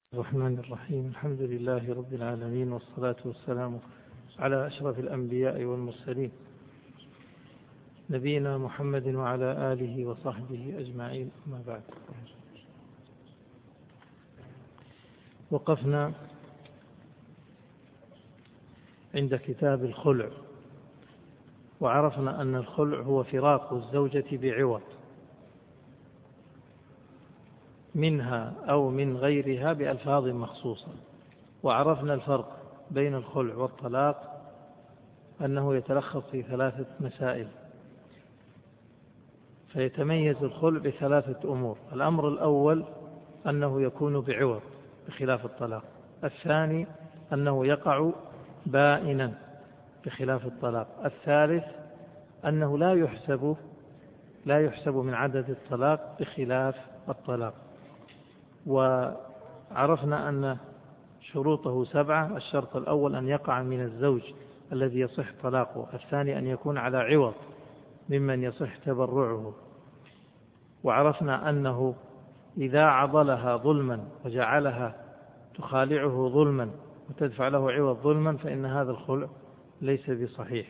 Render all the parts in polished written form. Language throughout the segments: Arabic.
الرحمن الرحيم. الحمد لله رب العالمين، والصلاة والسلام على أشرف الأنبياء والمرسلين نبينا محمد وعلى آله وصحبه أجمعين، أما بعد. وقفنا عند كتاب الخلع، وعرفنا أن الخلع هو فراق الزوجة بعوض منها أو من غيرها بألفاظ مخصوصة. وعرفنا الفرق بين الخلع والطلاق أنه يتلخص في 3 مسائل، فيتميز الخلع ب3 أمور. الأمر الأول أنه يكون بعوض بخلاف الطلاق. الثاني أنه يقع بائنا بخلاف الطلاق. الثالث أنه لا يحسب من عدد الطلاق بخلاف الطلاق. وعرفنا أن شروطه 7. الشرط الأول أن يقع من الزوج الذي يصح طلاقه. الثاني أن يكون على عوض ممن يصح تبرعه. وعرفنا أنه إذا عضلها ظلما وجعلها تخالعه ظلما وتدفع له عوض ظلما فإن هذا الخلع ليس بصحيح.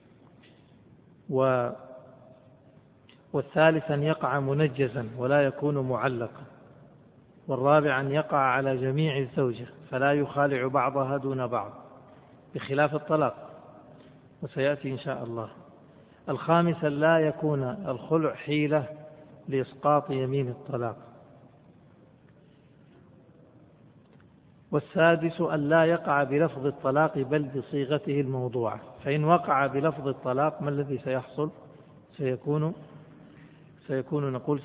والثالث أن يقع منجزا ولا يكون معلقا. والرابع أن يقع على جميع الزوجة فلا يخالع بعضها دون بعض بخلاف الطلاق، وسيأتي إن شاء الله. الخامس أن لا يكون الخلع حيلة لإسقاط يمين الطلاق. والسادس أن لا يقع بلفظ الطلاق بل بصيغته الموضوعة، فإن وقع بلفظ الطلاق ما الذي سيحصل؟ سيكون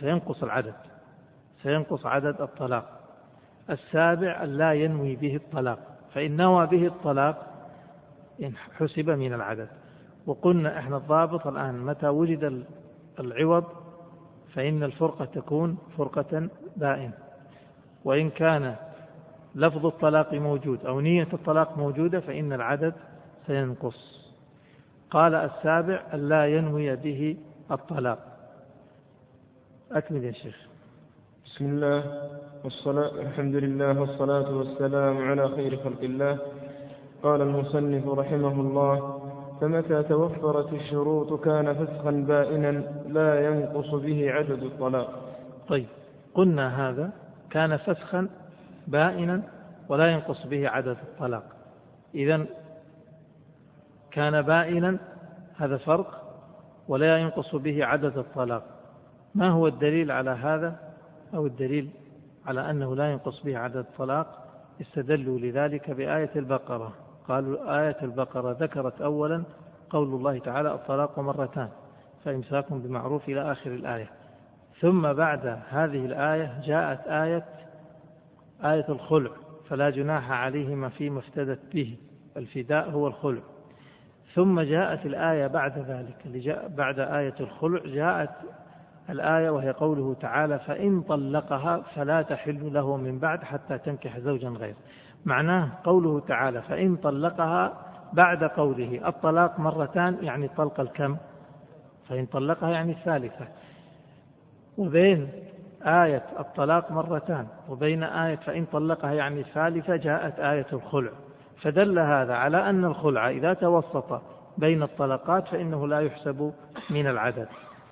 سينقص عدد الطلاق. السابع أن لا ينوي به الطلاق، فإن نوى به الطلاق حسب من العدد. وقلنا إحنا الضابط الآن متى وجد العوض فإن الفرقة تكون فرقة بائن، وإن كان لفظ الطلاق موجود أو نية الطلاق موجودة فإن العدد سينقص. قال السابع أن لا ينوي به الطلاق. أكمل يا شيخ. بسم الله الحمد لله والصلاة والسلام على خير خلق الله. قال المصنف رحمه الله: فمتى توفرت الشروط كان فسخا بائنا لا ينقص به عدد الطلاق. طيب، قلنا هذا كان فسخا بائنا ولا ينقص به عدد الطلاق. إذن كان بائنا، هذا فرق، ولا ينقص به عدد الطلاق. ما هو الدليل على هذا أو الدليل على أنه لا ينقص به عدد الطلاق؟ استدلوا لذلك بآية البقرة. قالوا آية البقرة ذكرت أولا قول الله تعالى: الطلاق مرتان فإمساك بمعروف إلى آخر الآية. ثم بعد هذه الآية جاءت آية الخلع، فلا جناح عليهما فيما افتدت به، الفداء هو الخلع. ثم جاءت الآية بعد ذلك بعد آية الخلع جاءت الآية وهي قوله تعالى: فإن طلقها فلا تحل له من بعد حتى تنكح زوجا غيره. معناه قوله تعالى فإن طلقها بعد قوله الطلاق مرتان يعني الطلقة الكم؟ فإن طلقها يعني الثالثة. وبين آية الطلاق مرتان وبين آية فإن طلقها يعني الثالثة جاءت آية الخلع، فدل هذا على أن الخلع إذا توسط بين الطلقات فإنه لا يحسب من العدد.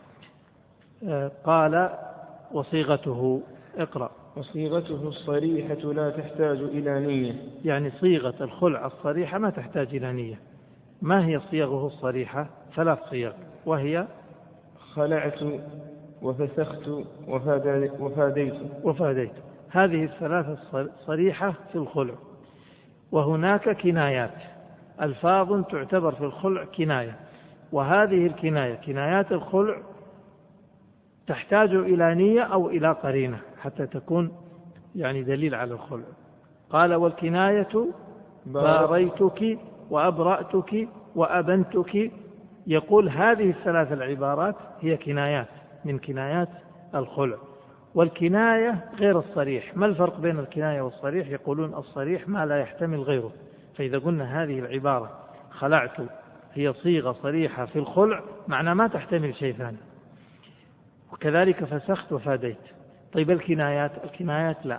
قال: وصيغته، اقرأ. وصيغته الصريحة لا تحتاج إلى نية. يعني صيغة الخلع الصريحة ما تحتاج إلى نية. ما هي صيغه الصريحة؟ 3 صيغ، وهي: خلعت وفسخت وفاديت. هذه ال3 صريحة في الخلع. وهناك كنايات، ألفاظ تعتبر في الخلع كناية، وهذه الكناية كنايات الخلع تحتاج إلى نية أو إلى قرينة حتى تكون يعني دليل على الخلع. قال: والكناية باريتك وأبرأتك وأبنتك. يقول هذه ال3 العبارات هي كنايات من كنايات الخلع. والكناية غير الصريح. ما الفرق بين الكناية والصريح؟ يقولون الصريح ما لا يحتمل غيره. فإذا قلنا هذه العبارة خلعت هي صيغة صريحة في الخلع معنى ما تحتمل شيء ثاني. وكذلك فسخت وفاديت. طيب الكنايات لا،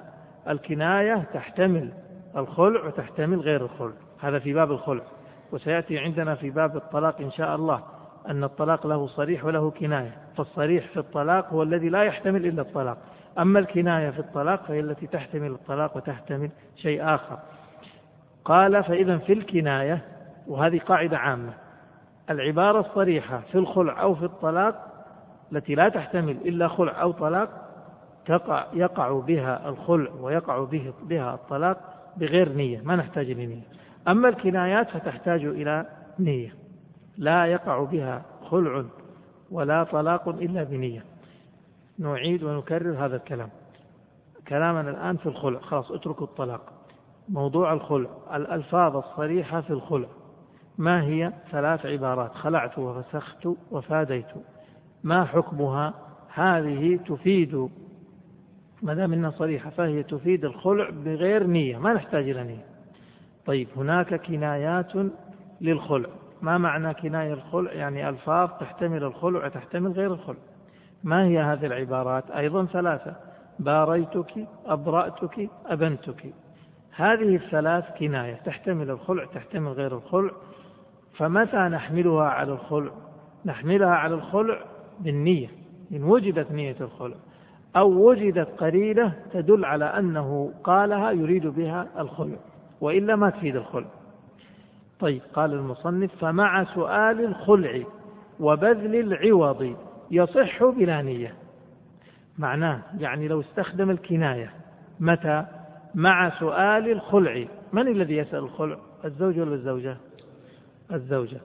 الكناية تحتمل الخلع وتحتمل غير الخلع، هذا في باب الخلع. وسيأتي عندنا في باب الطلاق إن شاء الله أن الطلاق له صريح وله كناية، فالصريح في الطلاق هو الذي لا يحتمل إلا الطلاق، أما الكناية في الطلاق فهي التي تحتمل الطلاق وتحتمل شيء آخر. قال فإذا في الكناية، وهذه قاعدة عامة، العبارة الصريحة في الخلع أو في الطلاق التي لا تحتمل إلا خلع أو طلاق يقع بها الخلع ويقع بها الطلاق بغير نية، ما نحتاج لنية. أما الكنايات فتحتاج إلى نية، لا يقع بها خلع ولا طلاق إلا بنية. نعيد ونكرر هذا الكلام. كلامنا الآن في الخلع، خلاص اتركوا الطلاق. موضوع الخلع، الألفاظ الصريحة في الخلع ما هي؟ 3 عبارات: خلعت وفسخت وفاديت. ما حكمها؟ هذه تفيد، ما دام انها صريحة فهي تفيد الخلع بغير نية، ما نحتاج إلى نية. طيب هناك كنايات للخلع. ما معنى كناية الخلع؟ يعني ألفاظ تحتمل الخلع وتحتمل غير الخلع. ما هي هذه العبارات؟ أيضا 3: باريتك، أبرأتك، أبنتك. هذه ال3 كناية تحتمل الخلع تحتمل غير الخلع. فمتى نحملها على الخلع؟ نحملها على الخلع بالنية، إن وجدت نية الخلع أو وجدت قرينة تدل على أنه قالها يريد بها الخلع، وإلا ما تفيد الخلع. طيب قال المصنف: فمع سؤال الخلع وبذل العوض يصح بلا نية. معناه يعني لو استخدم الكناية متى؟ مع سؤال الخلع. من الذي يسأل الخلع؟ الزوج ولا الزوجة؟ الزوجة.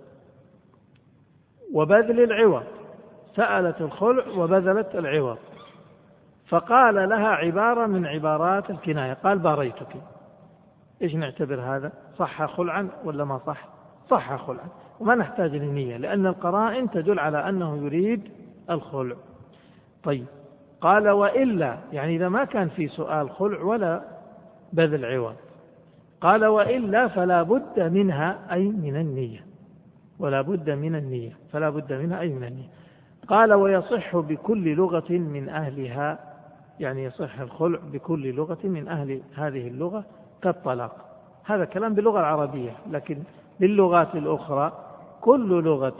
وبذل العوض، سألت الخلع وبذلت العوض، فقال لها عبارة من عبارات الكناية، قال باريتك. إيش نعتبر هذا؟ صح خلعا ولا ما صح؟ صح خلعا، وما نحتاج للنية لأن القرائن تدل على أنه يريد الخلع. طيب قال وإلا، يعني إذا ما كان في سؤال خلع ولا بذل عوض، قال وإلا فلا بد منها أي من النية، ولا بد من النية، فلا بد منها أي من النية. قال ويصح بكل لغة من أهلها، يعني يصح الخلع بكل لغة من أهل هذه اللغة كالطلاق. هذا كلام باللغة العربية، لكن باللغات الأخرى كل لغة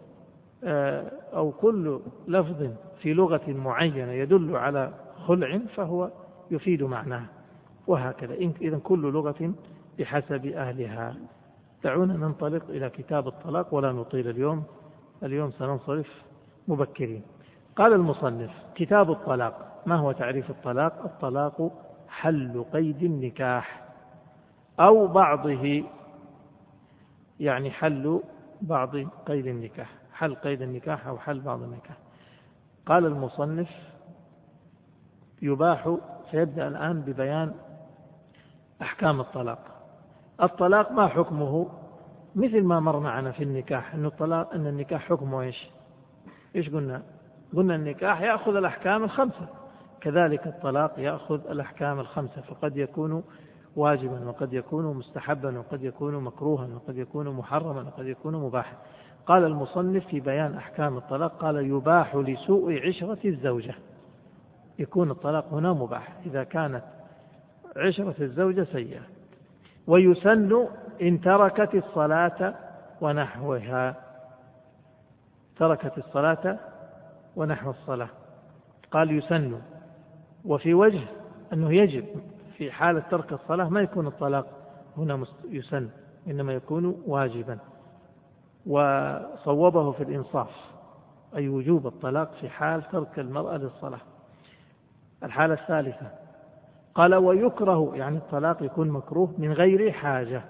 أو كل لفظ في لغة معينة يدل على خلع فهو يفيد معناه، وهكذا. إذن كل لغة بحسب أهلها. دعونا ننطلق إلى كتاب الطلاق ولا نطيل اليوم سننصرف مبكرين. قال المصنف: كتاب الطلاق. ما هو تعريف الطلاق؟ الطلاق حل قيد النكاح أو بعضه، يعني حل بعض قيد النكاح، حل قيد النكاح أو حل بعض النكاح. قال المصنف: يباح. سيبدأ الآن ببيان أحكام الطلاق. الطلاق ما حكمه؟ مثل ما مر معنا في النكاح، أن النكاح حكمه إيش قلنا؟ قلنا النكاح يأخذ الأحكام 5، كذلك الطلاق يأخذ الأحكام 5، فقد يكون واجبا وقد يكون مستحبا وقد يكون مكروها وقد يكون محرما وقد يكون مباحا. قال المصنف في بيان أحكام الطلاق: قال يباح لسوء عشرة الزوجة. يكون الطلاق هنا مباح إذا كانت عشرة الزوجة سيئة. ويسن إن تركت الصلاة ونحوها، تركت الصلاة ونحو الصلاة. قال يسن، وفي وجه أنه يجب في حالة ترك الصلاة ما يكون الطلاق هنا يسن، إنما يكون واجبا. وصوبه في الإنصاف، أي وجوب الطلاق في حال ترك المرأة للصلاة. الحالة الثالثة قال ويكره، يعني الطلاق يكون مكروه من غير حاجة.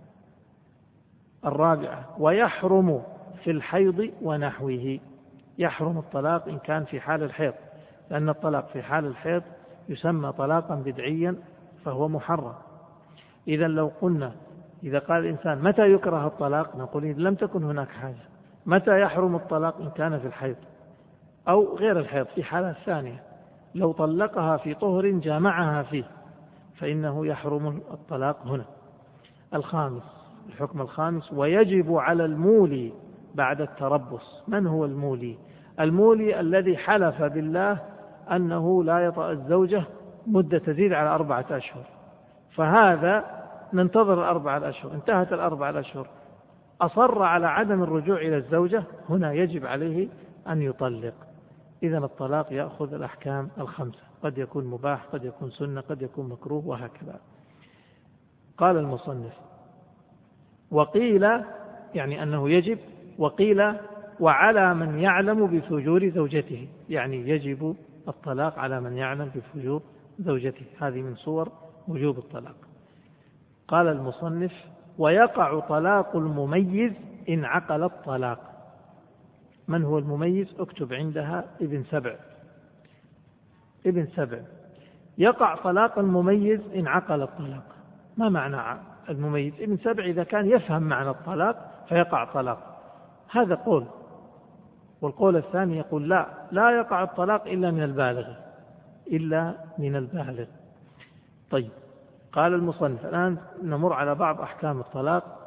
الرابعة ويحرم في الحيض ونحوه. يحرم الطلاق إن كان في حال الحيض، لأن الطلاق في حال الحيض يسمى طلاقا بدعيا فهو محرم. إذا لو قلنا، إذا قال الإنسان متى يكره الطلاق، نقول إذا لم تكن هناك حاجة. متى يحرم الطلاق؟ إن كان في الحيض أو غير الحيض في حالة ثانية، لو طلقها في طهر جامعها فيه فإنه يحرم الطلاق هنا. الخامس، الحكم الخامس: ويجب على المولي بعد التربص. من هو المولي؟ المولي الذي حلف بالله أنه لا يطأ الزوجة مدة تزيد على 4 أشهر، فهذا ننتظر 4 أشهر، انتهت 4 أشهر أصر على عدم الرجوع إلى الزوجة، هنا يجب عليه أن يطلق. إذن الطلاق يأخذ الأحكام الخمسة، قد يكون مباح، قد يكون سنة، قد يكون مكروه، وهكذا. قال المصنف: وقيل، يعني أنه يجب، وقيل وعلى من يعلم بفجور زوجته، يعني يجب الطلاق على من يعلم بفجور زوجته. هذه من صور وجوب الطلاق. قال المصنف: ويقع طلاق المميز إن عقل الطلاق. من هو المميز؟ اكتب عندها ابن سبع. ابن سبع: يقع طلاق المميز إن عقل الطلاق. ما معنى المميز؟ ابن سبع إذا كان يفهم معنى الطلاق فيقع طلاق، هذا قول. والقول الثاني يقول لا يقع الطلاق إلا من البالغ، إلا من البالغ. طيب، قال المصنف: الآن نمر على بعض أحكام الطلاق،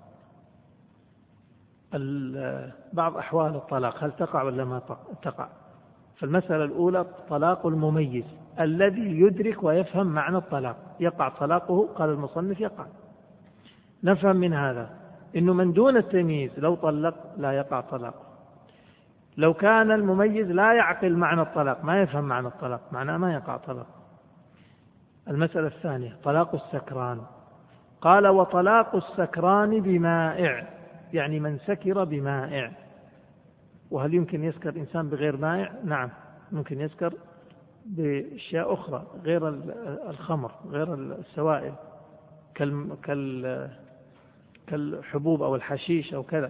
بعض أحوال الطلاق، هل تقع ولا ما تقع. فالمسألة الأولى: طلاق المميز الذي يدرك ويفهم معنى الطلاق، يقع طلاقه؟ قال المصنف: يقع. نفهم من هذا إنه من دون التمييز لو طلق لا يقع طلاقه. لو كان المميز لا يعقل معنى الطلاق، ما يفهم معنى الطلاق، معناه ما يقع طلاق. المسألة الثانية: طلاق السكران. قال: وطلاق السكران بمائع، يعني من سكر بمائع. وهل يمكن يسكر إنسان بغير مائع؟ نعم، ممكن يسكر بأشياء أخرى غير الخمر، غير السوائل، كالحبوب أو الحشيش أو كذا.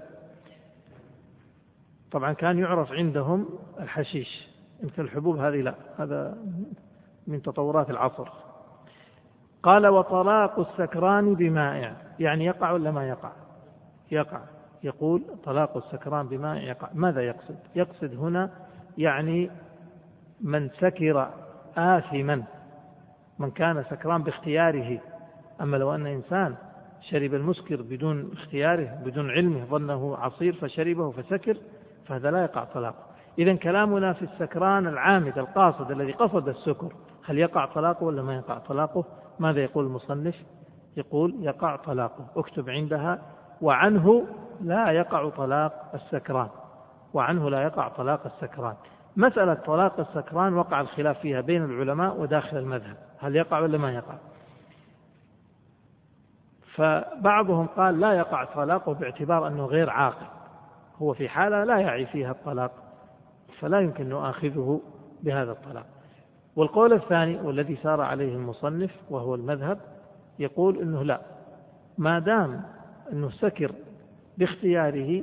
طبعا كان يعرف عندهم الحشيش، يمكن الحبوب هذه لا، هذا من تطورات العصر. قال: وطلاق السكران بمائع، يعني يقع ولا ما يقع؟ يقع. يقول: طلاق السكران بمائع يقع. ماذا يقصد؟ يقصد هنا يعني من سكر آثما، من كان سكران باختياره. أما لو أن إنسان شرب المسكر بدون اختياره، بدون علمه، ظنه عصير فشربه فسكر، فهذا لا يقع طلاقه. إذن كلامنا في السكران العامد القاصد الذي قصد السكر، هل يقع طلاقه ولا ما يقع طلاقه؟ ماذا يقول المصنف؟ يقول: يقع طلاقه. اكتب عندها: وعنه لا يقع طلاق السكران. وعنه لا يقع طلاق السكران. مسألة طلاق السكران وقع الخلاف فيها بين العلماء وداخل المذهب، هل يقع ولا ما يقع؟ فبعضهم قال لا يقع طلاقه باعتبار أنه غير عاقل، هو في حالة لا يعي فيها الطلاق، فلا يمكن نؤاخذه بهذا الطلاق. والقول الثاني والذي سار عليه المصنف وهو المذهب يقول إنه لا، ما دام أنه سكر باختياره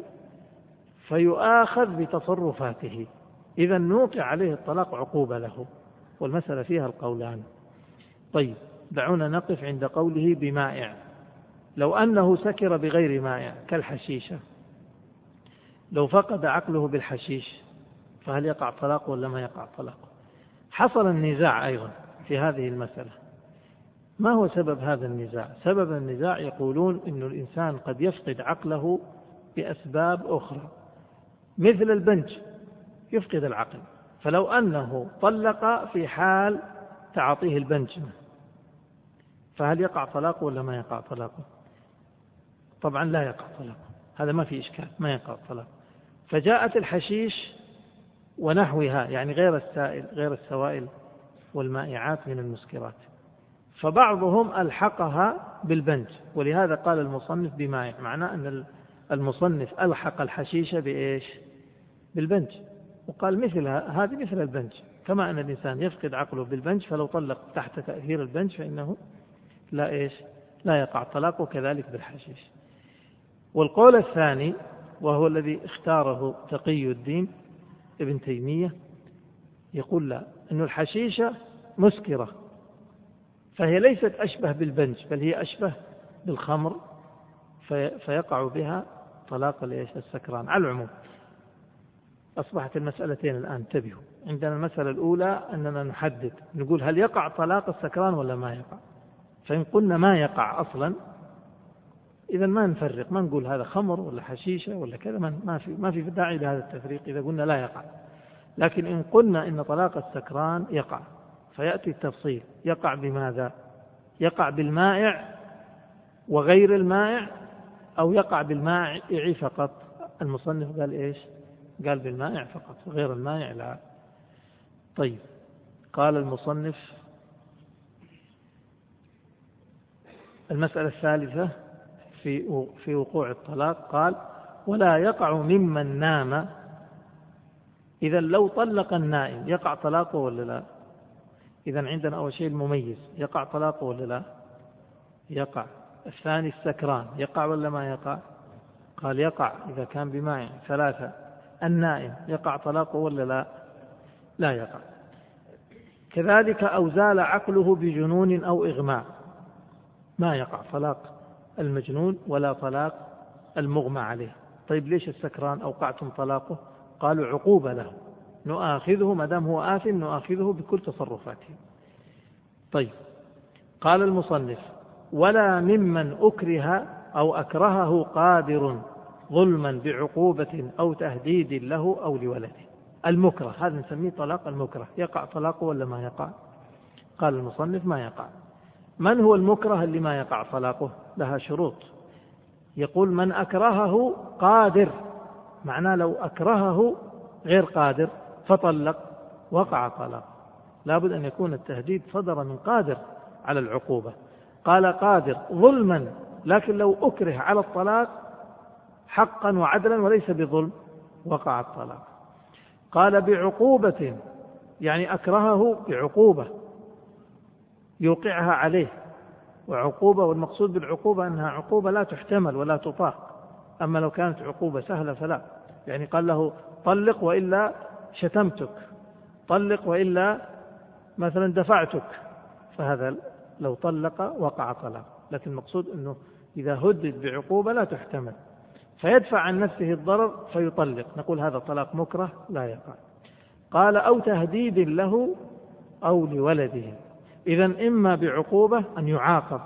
فيؤاخذ بتصرفاته، إذا نوقع عليه الطلاق عقوبة له. والمسألة فيها القولان. طيب، دعونا نقف عند قوله بمائع. لو أنه سكر بغير مائع كالحشيشة، لو فقد عقله بالحشيش، فهل يقع طلاق ولا ما يقع طلاق؟ حصل النزاع أيضا في هذه المسألة. ما هو سبب هذا النزاع؟ سبب النزاع يقولون إن الإنسان قد يفقد عقله بأسباب أخرى، مثل البنج يفقد العقل، فلو أنه طلق في حال تعاطيه البنج، فهل يقع طلاقه ولا ما يقع طلاقه؟ طبعا لا يقع طلاقه، هذا ما في إشكال، ما يقع طلاقه. فجاءت الحشيش ونحوها، يعني غير السائل، غير السوائل والمائعات من المسكرات، فبعضهم ألحقها بالبنج، ولهذا قال المصنف بمائع، معناه أن المصنف ألحق الحشيشة بإيش؟ بالبنج، وقال مثلها، هذه مثل البنج، كما أن الإنسان يفقد عقله بالبنج، فلو طلق تحت تأثير البنج فإنه لا يقع طلاقه، كذلك بالحشيش. والقول الثاني وهو الذي اختاره تقي الدين ابن تيمية يقول لا، أن الحشيشة مسكرة، فهي ليست أشبه بالبنج، بل هي أشبه بالخمر، فيقع بها طلاق السكران. على العموم أصبحت المسألتين الآن، انتبهوا، عندنا المسألة الأولى أننا نحدد، نقول هل يقع طلاق السكران ولا ما يقع. فإن قلنا ما يقع أصلا، إذا ما نفرق، ما نقول هذا خمر ولا حشيشة ولا كذا، ما في داعي لهذا التفريق إذا قلنا لا يقع. لكن إن قلنا إن طلاق السكران يقع، فيأتي التفصيل. يقع بماذا؟ يقع بالمائع وغير المائع، أو يقع بالمائع فقط؟ المصنف قال إيش؟ قال بالمائع فقط، غير المائع لا. طيب، قال المصنف المسألة الثالثة في وقوع الطلاق، قال ولا يقع ممن نام. إذا لو طلق النائم يقع طلاقه ولا لا؟ إذا عندنا أول شيء المميز، يقع طلاقه ولا لا؟ يقع. الثاني السكران، يقع ولا ما يقع؟ قال يقع إذا كان بمائع. 3 النائم، يقع طلاقه ولا لا؟ لا يقع. كذلك أو زال عقله بجنون أو إغماء، ما يقع طلاق المجنون ولا طلاق المغمى عليه. طيب ليش السكران أوقعتم طلاقه؟ قالوا عقوبة له، نؤاخذه ما دام هو آثم، نؤاخذه بكل تصرفاته. طيب، قال المصنف ولا ممن أكره أو أكرهه قادر ظلما بعقوبة أو تهديد له أو لولده. المكره هذا نسميه طلاق المكره، يقع طلاقه ولا ما يقع؟ قال المصنف ما يقع. من هو المكره اللي ما يقع طلاقه؟ لها شروط. يقول من أكرهه قادر، معناه لو أكرهه غير قادر فطلق وقع طلاق، لابد أن يكون التهديد صدر من قادر على العقوبة. قال قادر ظلما، لكن لو أكره على الطلاق حقا وعدلا وليس بظلم وقع الطلاق. قال بعقوبة، يعني أكرهه بعقوبة يوقعها عليه، وعقوبة، والمقصود بالعقوبة أنها عقوبة لا تحتمل ولا تطاق. أما لو كانت عقوبة سهلة فلا، يعني قال له طلق وإلا شتمتك، طلق وإلا مثلا دفعتك، فهذا لو طلق وقع طلاق. لكن المقصود أنه إذا هدد بعقوبة لا تحتمل فيدفع عن نفسه الضرر فيطلق، نقول هذا طلاق مكره لا يقع. قال أو تهديد له أو لولده، إذن إما بعقوبة أن يعاقب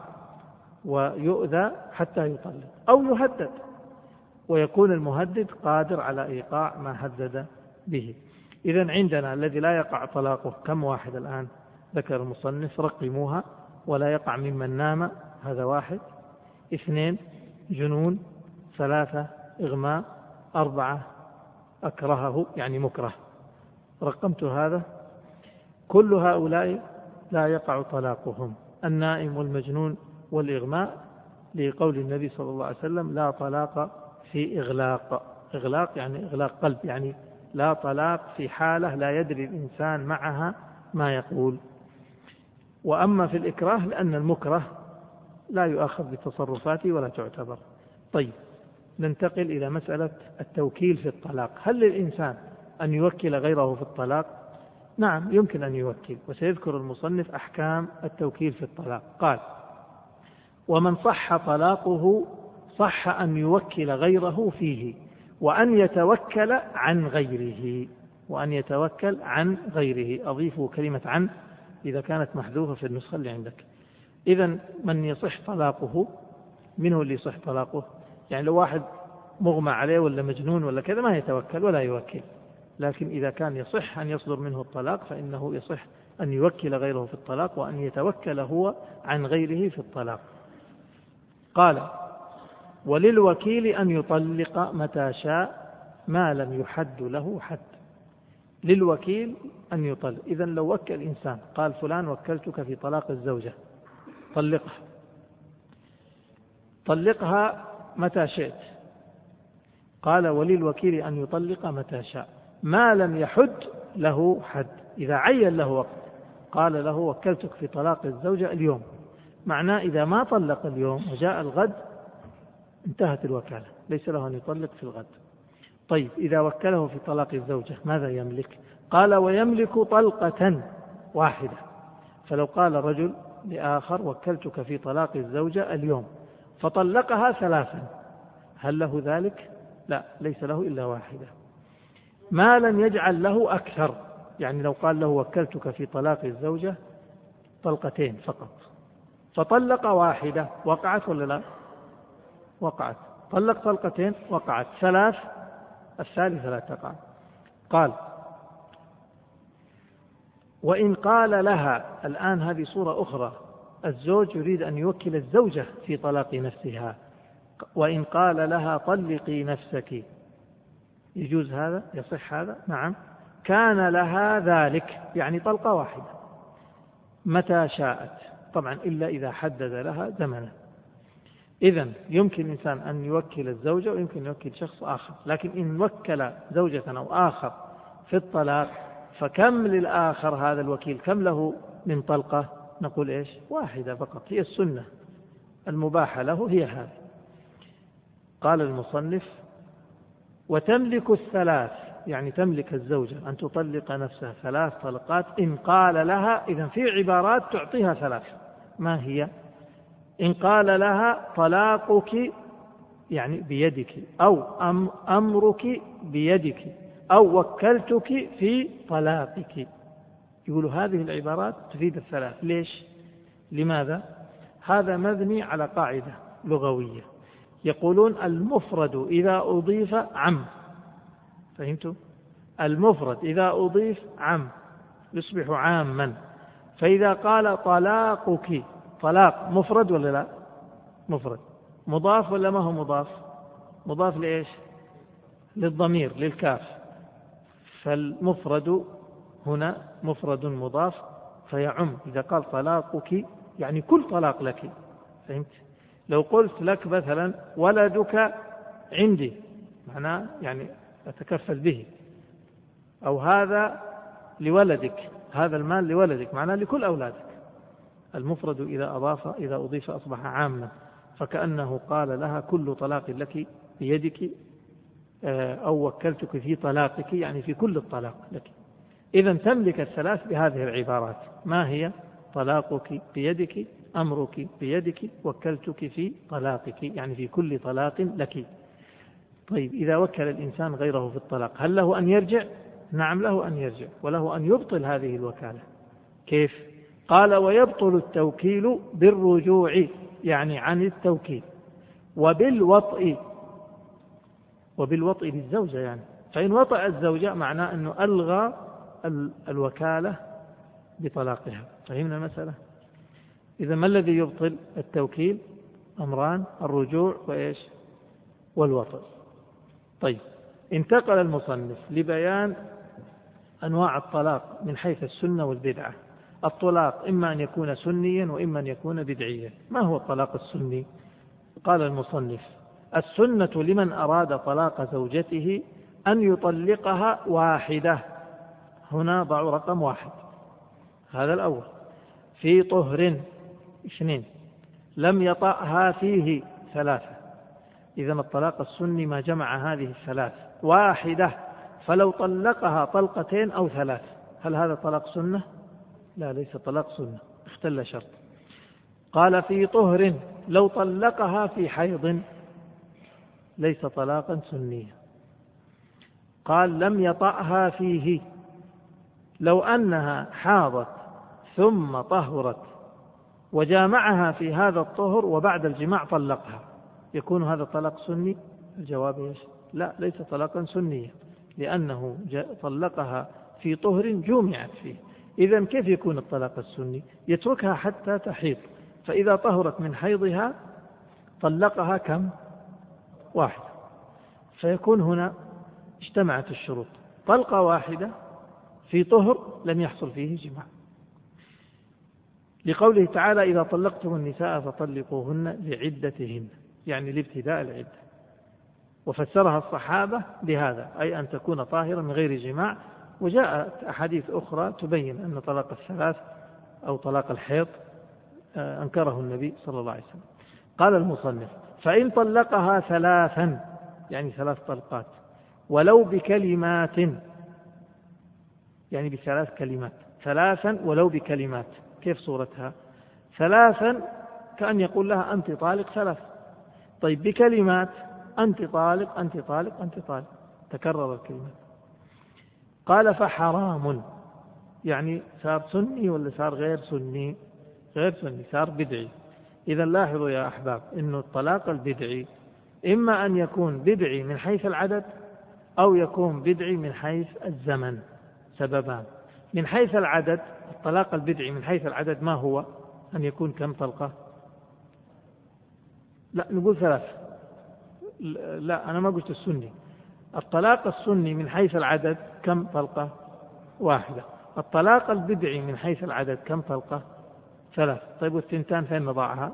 ويؤذى حتى يطلق، أو يهدد ويكون المهدد قادر على إيقاع ما هدد به. إذن عندنا الذي لا يقع طلاقه كم واحد الآن؟ ذكر المصنف رقموها. ولا يقع ممن نام، هذا 1. 2 جنون. 3 إغماء. 4 أكرهه يعني مكره. رقمت هذا. كل هؤلاء لا يقع طلاقهم، النائم والمجنون والإغماء، لقول النبي صلى الله عليه وسلم لا طلاق في إغلاق. إغلاق يعني إغلاق قلب، يعني لا طلاق في حالة لا يدري الإنسان معها ما يقول. وأما في الإكراه لأن المكره لا يؤخذ بتصرفاته ولا تعتبر. طيب، ننتقل إلى مسألة التوكيل في الطلاق. هل للإنسان أن يوكل غيره في الطلاق؟ نعم يمكن أن يوكل، وسيذكر المصنف أحكام التوكيل في الطلاق. قال ومن صح طلاقه صح أن يوكل غيره فيه، وأن يتوكل عن غيره. وأن يتوكل عن غيره، أضيفه كلمة عن إذا كانت محذوفة في النسخة اللي عندك. إذن من يصح طلاقه، من هو اللي يصح طلاقه؟ يعني لو واحد مغمى عليه ولا مجنون ولا كذا ما يتوكل ولا يوكل، لكن إذا كان يصح أن يصدر منه الطلاق فإنه يصح أن يوكل غيره في الطلاق، وأن يتوكل هو عن غيره في الطلاق. قال وللوكيل أن يطلق متى شاء ما لم يحد له حد. للوكيل أن يطلق. إذن لو وكل إنسان قال فلان وكلتك في طلاق الزوجة، طلقها متى شئت. قال وللوكيل أن يطلق متى شاء ما لم يحد له حد. إذا عين له وقت قال له وكلتك في طلاق الزوجة اليوم، معناه إذا ما طلق اليوم وجاء الغد انتهت الوكالة، ليس له أن يطلق في الغد. طيب، إذا وكله في طلاق الزوجة ماذا يملك؟ قال ويملك طلقة واحدة. فلو قال رجل لآخر وكلتك في طلاق الزوجة اليوم فطلقها 3، هل له ذلك؟ لا، ليس له إلا واحدة. ما لم يجعل له أكثر، يعني لو قال له وكلتك في طلاق الزوجة 2 فقط فطلق واحدة، وقعت ولا لا؟ وقعت. طلق 2 وقعت. 3 الثالثة لا تقع. قال وإن قال لها، الآن هذه صورة أخرى، الزوج يريد أن يوكل الزوجة في طلاق نفسها، وإن قال لها طلقي نفسك، يجوز هذا؟ يصح هذا؟ نعم. كان لها ذلك، يعني طلقة واحدة متى شاءت، طبعا إلا إذا حدد لها زمنا. إذن يمكن الإنسان أن يوكل الزوجة ويمكن يوكل شخص آخر، لكن إن وكل زوجة أو آخر في الطلاق فكم للآخر هذا الوكيل، كم له من طلقة؟ نقول إيش؟ واحدة فقط، هي السنة المباحة له هي هذه. قال المصنف: وتملك الثلاث، يعني تملك الزوجة أن تطلق نفسها 3 طلقات إن قال لها. إذن في عبارات تعطيها 3، ما هي؟ إن قال لها طلاقك يعني بيدك، أو أمرك بيدك، أو وكلتك في طلاقك. يقولوا هذه العبارات تفيد ال3. ليش؟ لماذا؟ هذا مبني على قاعدة لغوية، يقولون المفرد إذا أضيف عم. فهمتوا؟ المفرد إذا أضيف عم يصبح عاما. فإذا قال طلاقك، طلاق مفرد ولا لا؟ مفرد. مضاف ولا ما هو مضاف؟ مضاف لإيش؟ للضمير، للكاف. فالمفرد هنا مفرد مضاف فيعم. إذا قال طلاقك يعني كل طلاق لك. فهمت؟ لو قلت لك مثلا ولدك عندي، معناه يعني أتكفل به، أو هذا لولدك، هذا المال لولدك، معناه لكل أولادك. المفرد إذا أضيف أصبح عاما، فكأنه قال لها كل طلاق لك بيدك، أو وكلتك في طلاقك يعني في كل الطلاق لك. إذن تملك ال3 بهذه العبارات. ما هي؟ طلاقك بيدك، أمرك بيدك، وكلتك في طلاقك يعني في كل طلاق لك. طيب إذا وكل الإنسان غيره في الطلاق هل له أن يرجع؟ نعم له أن يرجع، وله أن يبطل هذه الوكالة. كيف؟ قال: ويبطل التوكيل بالرجوع، يعني عن التوكيل، وبالوطء للزوجة يعني. فإن وطأ الزوجة معناه أنه ألغى الوكالة بطلاقها. فهمنا المسألة؟ إذا ما الذي يبطل التوكيل؟ أمران: الرجوع وإيش؟ والوطء. طيب، انتقل المصنف لبيان أنواع الطلاق من حيث السنة والبدعة. الطلاق إما أن يكون سنيا وإما أن يكون بدعيا. ما هو الطلاق السني؟ قال المصنف: السنة لمن أراد طلاق زوجته أن يطلقها واحدة. هنا ضعوا رقم 1، هذا الأول. في طهر 2، لم يطأها فيه 3. إذن الطلاق السني ما جمع هذه ال3. واحدة، فلو طلقها طلقتين أو 3 هل هذا طلاق سنة؟ لا، ليس طلاق سنة، اختل شرط. قال: في طهر، لو طلقها في حيض ليس طلاقا سنيا. قال: لم يطأها فيه، لو أنها حاضت ثم طهرت وجامعها في هذا الطهر وبعد الجماع طلقها، يكون هذا طلاق سني؟ الجواب إيش؟ لا، ليس طلاقا سنيا، لأنه طلقها في طهر جمعت فيه. إذن كيف يكون الطلاق السني؟ يتركها حتى تحيض، فإذا طهرت من حيضها طلقها كم؟ 1. فيكون هنا اجتمعت الشروط: طلقة واحدة في طهر لم يحصل فيه جماع. لقوله تعالى: إذا طلقتم النساء فطلقوهن لعدتهن، يعني لابتداء العدة. وفسرها الصحابة بهذا، أي أن تكون طاهرة من غير جماع. وجاءت أحاديث أخرى تبين أن طلاق الثلاث أو طلاق الحيض أنكره النبي صلى الله عليه وسلم. قال المصنف: فإن طلقها 3، يعني 3 طلقات، ولو بكلمات، يعني ب3 كلمات، 3 ولو بكلمات. كيف صورتها؟ 3 كأن يقول لها أنت طالق 3. طيب بكلمات: أنت طالق، أنت طالق، أنت طالق، تكرر الكلمات. قال: فحرام، يعني صار سني ولا صار غير سني؟ غير سني، صار بدعي. إذا لاحظوا يا أحباب أن الطلاق البدعي إما أن يكون بدعي من حيث العدد أو يكون بدعي من حيث الزمن. سببان: من حيث العدد الطلاق البدعي من حيث العدد ما هو؟ أن يكون كم طلقة؟ لا نقول 3. لا أنا ما قلت السني. الطلاق السني من حيث العدد كم طلقة؟ 1. الطلاق البدعي من حيث العدد كم طلقة؟ 3. طيب والثنتان فين نضعها؟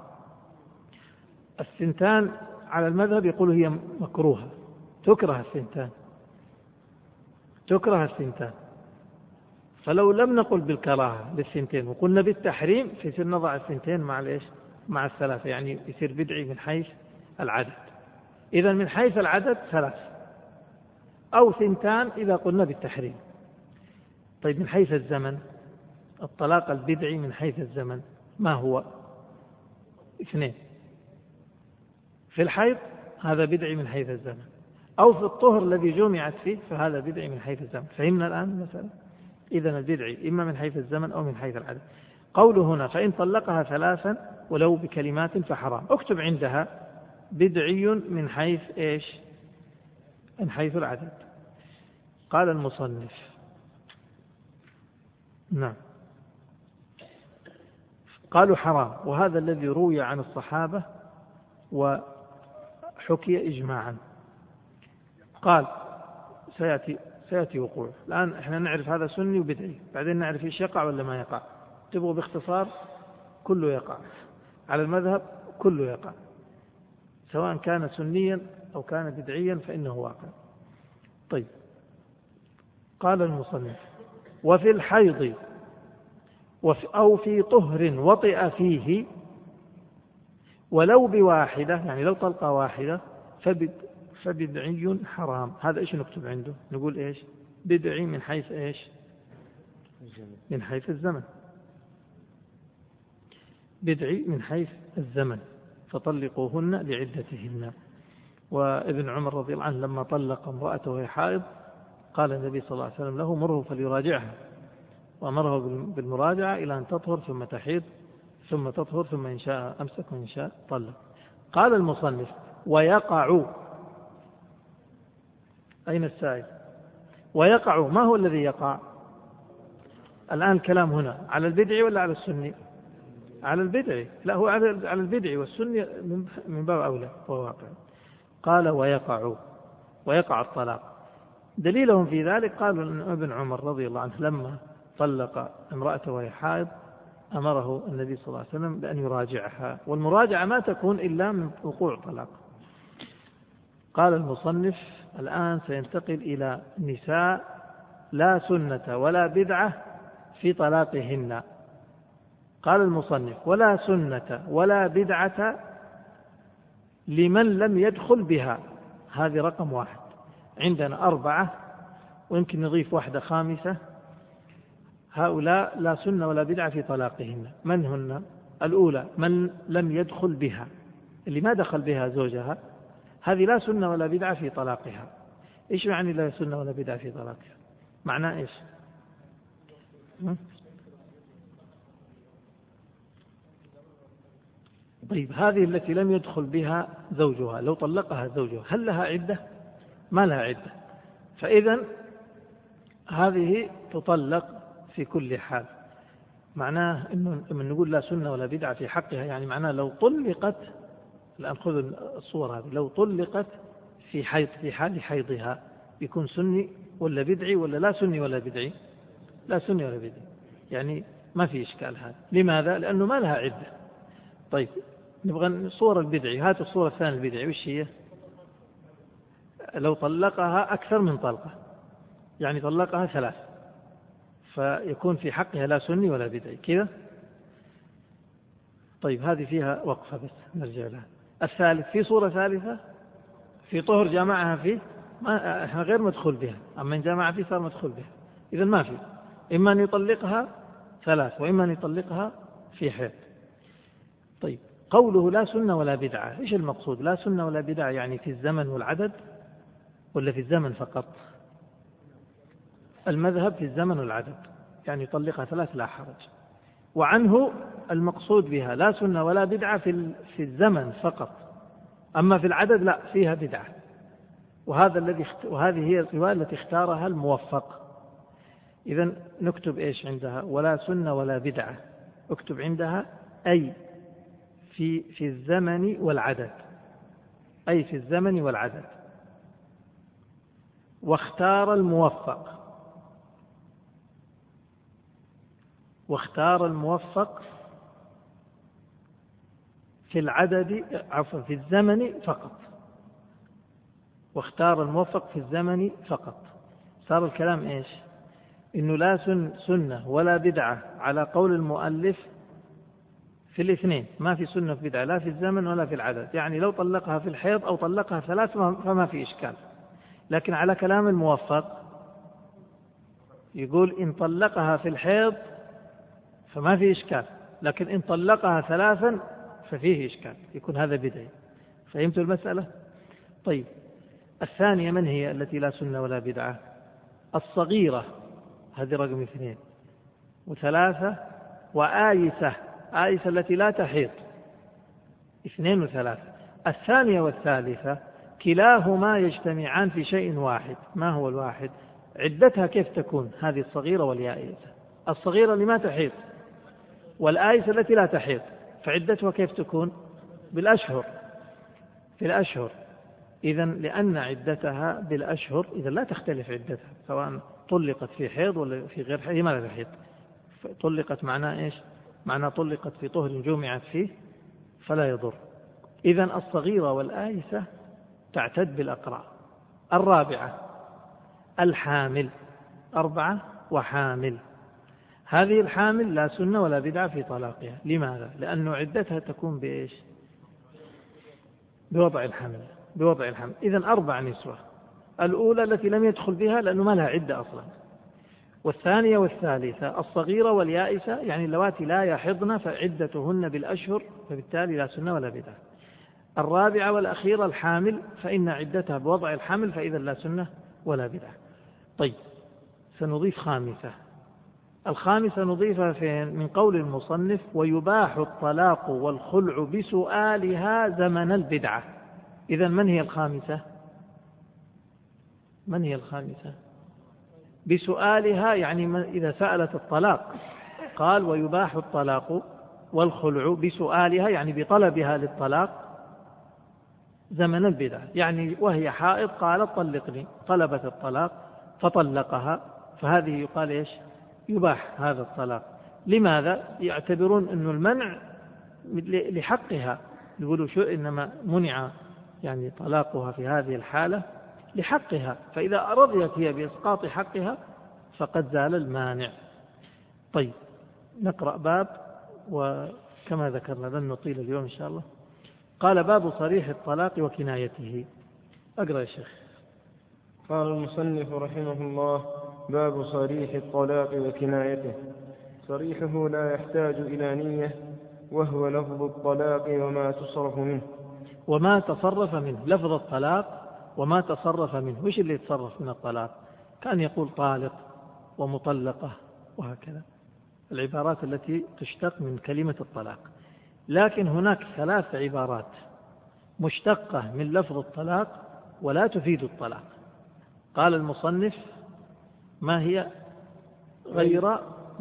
الثنتان على المذهب يقول هي مكروهة، تكره الثنتان. فلو لم نقل بالكراهة للثنتين وقلنا بالتحريم فيصير نضع الثنتين مع 3، يعني يصير بدعي من حيث العدد. إذا من حيث العدد 3 أو 2 إذا قلنا بالتحريم. طيب من حيث الزمن الطلاق البدعي من حيث الزمن ما هو؟ 2. في الحيض هذا بدعي من حيث الزمن، أو في الطهر الذي جمعت فيه فهذا بدعي من حيث الزمن. فهمنا الآن المسألة؟ إذن البدعي إما من حيث الزمن أو من حيث العدد. قوله هنا فإن طلقها 3 ولو بكلمات فحرام، اكتب عندها بدعي من حيث إيش؟ من حيث العدد. قال المصنف نعم قالوا حرام، وهذا الذي روي عن الصحابة وحكي إجماعا. قال سيأتي وقوع. الآن احنا نعرف هذا سني وبدعي، بعدين نعرف ايش يقع ولا ما يقع. تبغوا باختصار كله يقع على المذهب، كله يقع سواء كان سنيا أو كان بدعيا فإنه واقع. طيب قال المصنف وفي الحيض أو في طهر وطئ فيه ولو بواحدة، يعني لو طلقة واحدة فبدعي حرام. هذا إيش نكتب عنده؟ نقول إيش؟ بدعي من حيث إيش؟ من حيث الزمن. بدعي من حيث الزمن. فطلقوهن لعدتهن. وابن عمر رضي الله عنه لما طلق امرأته وهي حائض قال النبي صلى الله عليه وسلم له مره فليراجعها، وأمره بالمراجعة إلى أن تطهر ثم تحيض ثم تطهر ثم إن شاء أمسك وإن شاء طلق. قال المصنف ويقع. أين السائل؟ ويقع ما هو الذي يقع؟ الآن الكلام هنا على البدعي ولا على السني؟ على البدعي. لا هو على البدعي، والسني من باب أولى وهو واقع. قال ويقع الطلاق. دليلهم في ذلك قالوا أن ابن عمر رضي الله عنه لما طلق امرأته وهي حائض أمره النبي صلى الله عليه وسلم بأن يراجعها، والمراجعة ما تكون إلا من وقوع طلاق. قال المصنف الآن سينتقل إلى نساء لا سنة ولا بدعة في طلاقهن. قال المصنف ولا سنة ولا بدعة لمن لم يدخل بها. هذه رقم 1. عندنا 4 ويمكن نضيف 1 خامسة. هؤلاء لا سنة ولا بدعة في طلاقهن. من هن؟ الأولى من لم يدخل بها، اللي ما دخل بها زوجها، هذه لا سنة ولا بدعة في طلاقها. إيش معني لا سنة ولا بدعة في طلاقها؟ معناه إيش؟ طيب هذه التي لم يدخل بها زوجها لو طلقها زوجها هل لها عدة؟ ما لها عدة. فإذا هذه تطلق في كل حال. معناه إنه من نقول لا سنة ولا بدعة في حقها، يعني معناه لو طلقت، الآن خذ الصور هذه، لو طلقت في حال حيضها يكون سني ولا بدعي ولا لا سني ولا بدعي؟ لا سني ولا بدعي، يعني ما في إشكال هذا. لماذا؟ لأنه ما لها عدة. طيب نبغى صور البدعي. هات الصورة الثانية البدعي وش هي؟ لو طلقها أكثر من طلقة، يعني طلقها 3، فيكون في حقها لا سني ولا بدعي كذا. طيب هذه فيها وقفة بس نرجع لها. الثالث في صورة ثالثة في طهر جامعها فيه، احنا غير مدخول بها، أما إن جامعها فيه صار مدخول بها. إذن ما في، إما أن يطلقها 3 وإما أن يطلقها في حيض. طيب قوله لا سنة ولا بدعة، إيش المقصود؟ لا سنة ولا بدعة يعني في الزمن والعدد ولا في الزمن فقط؟ المذهب في الزمن والعدد، يعني يطلقها 3 لا حرج. وعنه المقصود بها لا سنة ولا بدعة في الزمن فقط، أما في العدد لا فيها بدعة. وهذه هي الرواية التي اختارها الموفق. إذن نكتب إيش عندها؟ ولا سنة ولا بدعة. اكتب عندها أي في الزمن والعدد، أي في الزمن والعدد. واختار الموفق في العدد، عفوا في الزمن فقط. واختار الموفق في الزمن فقط. صار الكلام إيش؟ إنه لا سنة ولا بدعة على قول المؤلف في الاثنين، ما في سنة في بدعة لا في الزمن ولا في العدد. يعني لو طلقها في الحيض أو طلقها 3 فما في إشكال. لكن على كلام الموفق يقول إن طلقها في الحيض فما في إشكال، لكن إن طلقها 3 ففيه إشكال، يكون هذا بدعي. فهمت المسألة؟ طيب، الثانية من هي التي لا سنة ولا بدعة؟ الصغيرة، هذه رقم 2، و3 وآيسة، آيسة التي لا تحيض، 2 و3. الثانية والثالثة كلاهما يجتمعان في شيء واحد. ما هو الواحد؟ عدتها كيف تكون هذه الصغيرة والآيسة؟ الصغيرة اللي ما تحيض، والآيسة التي لا تحيض، فعدتها كيف تكون؟ بالأشهر، في الأشهر. إذن لأن عدتها بالأشهر إذا لا تختلف عدتها، سواء طلقت في حيض ولا في غير حيض. ماذا تحيض؟ طلقت معناه إيش؟ معناه طلقت في طهر جمعت فيه فلا يضر. إذن الصغيرة والآيسة تعتد بالأقراء. الرابعة الحامل، 4 وحامل. هذه الحامل لا سنة ولا بدعة في طلاقها. لماذا؟ لأنه عدتها تكون بإيش؟ بوضع الحمل. إذن 4 نسوة. الأولى التي لم يدخل بها لأنه ما لها عدة أصلا، والثانية والثالثة الصغيرة واليائسة، يعني اللواتي لا يحضن فعدتهن بالأشهر، فبالتالي لا سنة ولا بدعة. الرابعة والأخيرة الحامل، فإن عدتها بوضع الحمل، فإذا لا سنة ولا بدعة. طيب، سنضيف 5. الخامسة نضيفها من قول المصنف: ويباح الطلاق والخلع بسؤالها زمن البدعة. إذن من هي الخامسة؟ بسؤالها، يعني إذا سألت الطلاق. قال: ويباح الطلاق والخلع بسؤالها، يعني بطلبها للطلاق زمن البدعة. يعني وهي حائض قالت طلقني، طلبت الطلاق فطلقها، فهذه يقال إيش؟ يباح هذا الطلاق. لماذا؟ يعتبرون أن المنع لحقها، يقولوا شو إنما منع يعني طلاقها في هذه الحالة لحقها، فإذا رضيت هي بإسقاط حقها فقد زال المانع. طيب، نقرأ باب، وكما ذكرنا لن نطيل اليوم إن شاء الله. قال: باب صريح الطلاق وكنايته. أقرأ يا شيخ. قال المصنف رحمه الله: باب صريح الطلاق وكنايته. صريحه لا يحتاج إلى نية، وهو لفظ الطلاق وما تصرف منه. وما تصرف منه، لفظ الطلاق وما تصرف منه. وش اللي يتصرف من الطلاق؟ كان يقول طالق ومطلقة وهكذا، العبارات التي تشتق من كلمة الطلاق. لكن هناك 3 عبارات مشتقة من لفظ الطلاق ولا تفيد الطلاق. قال المصنف: ما هي؟ غير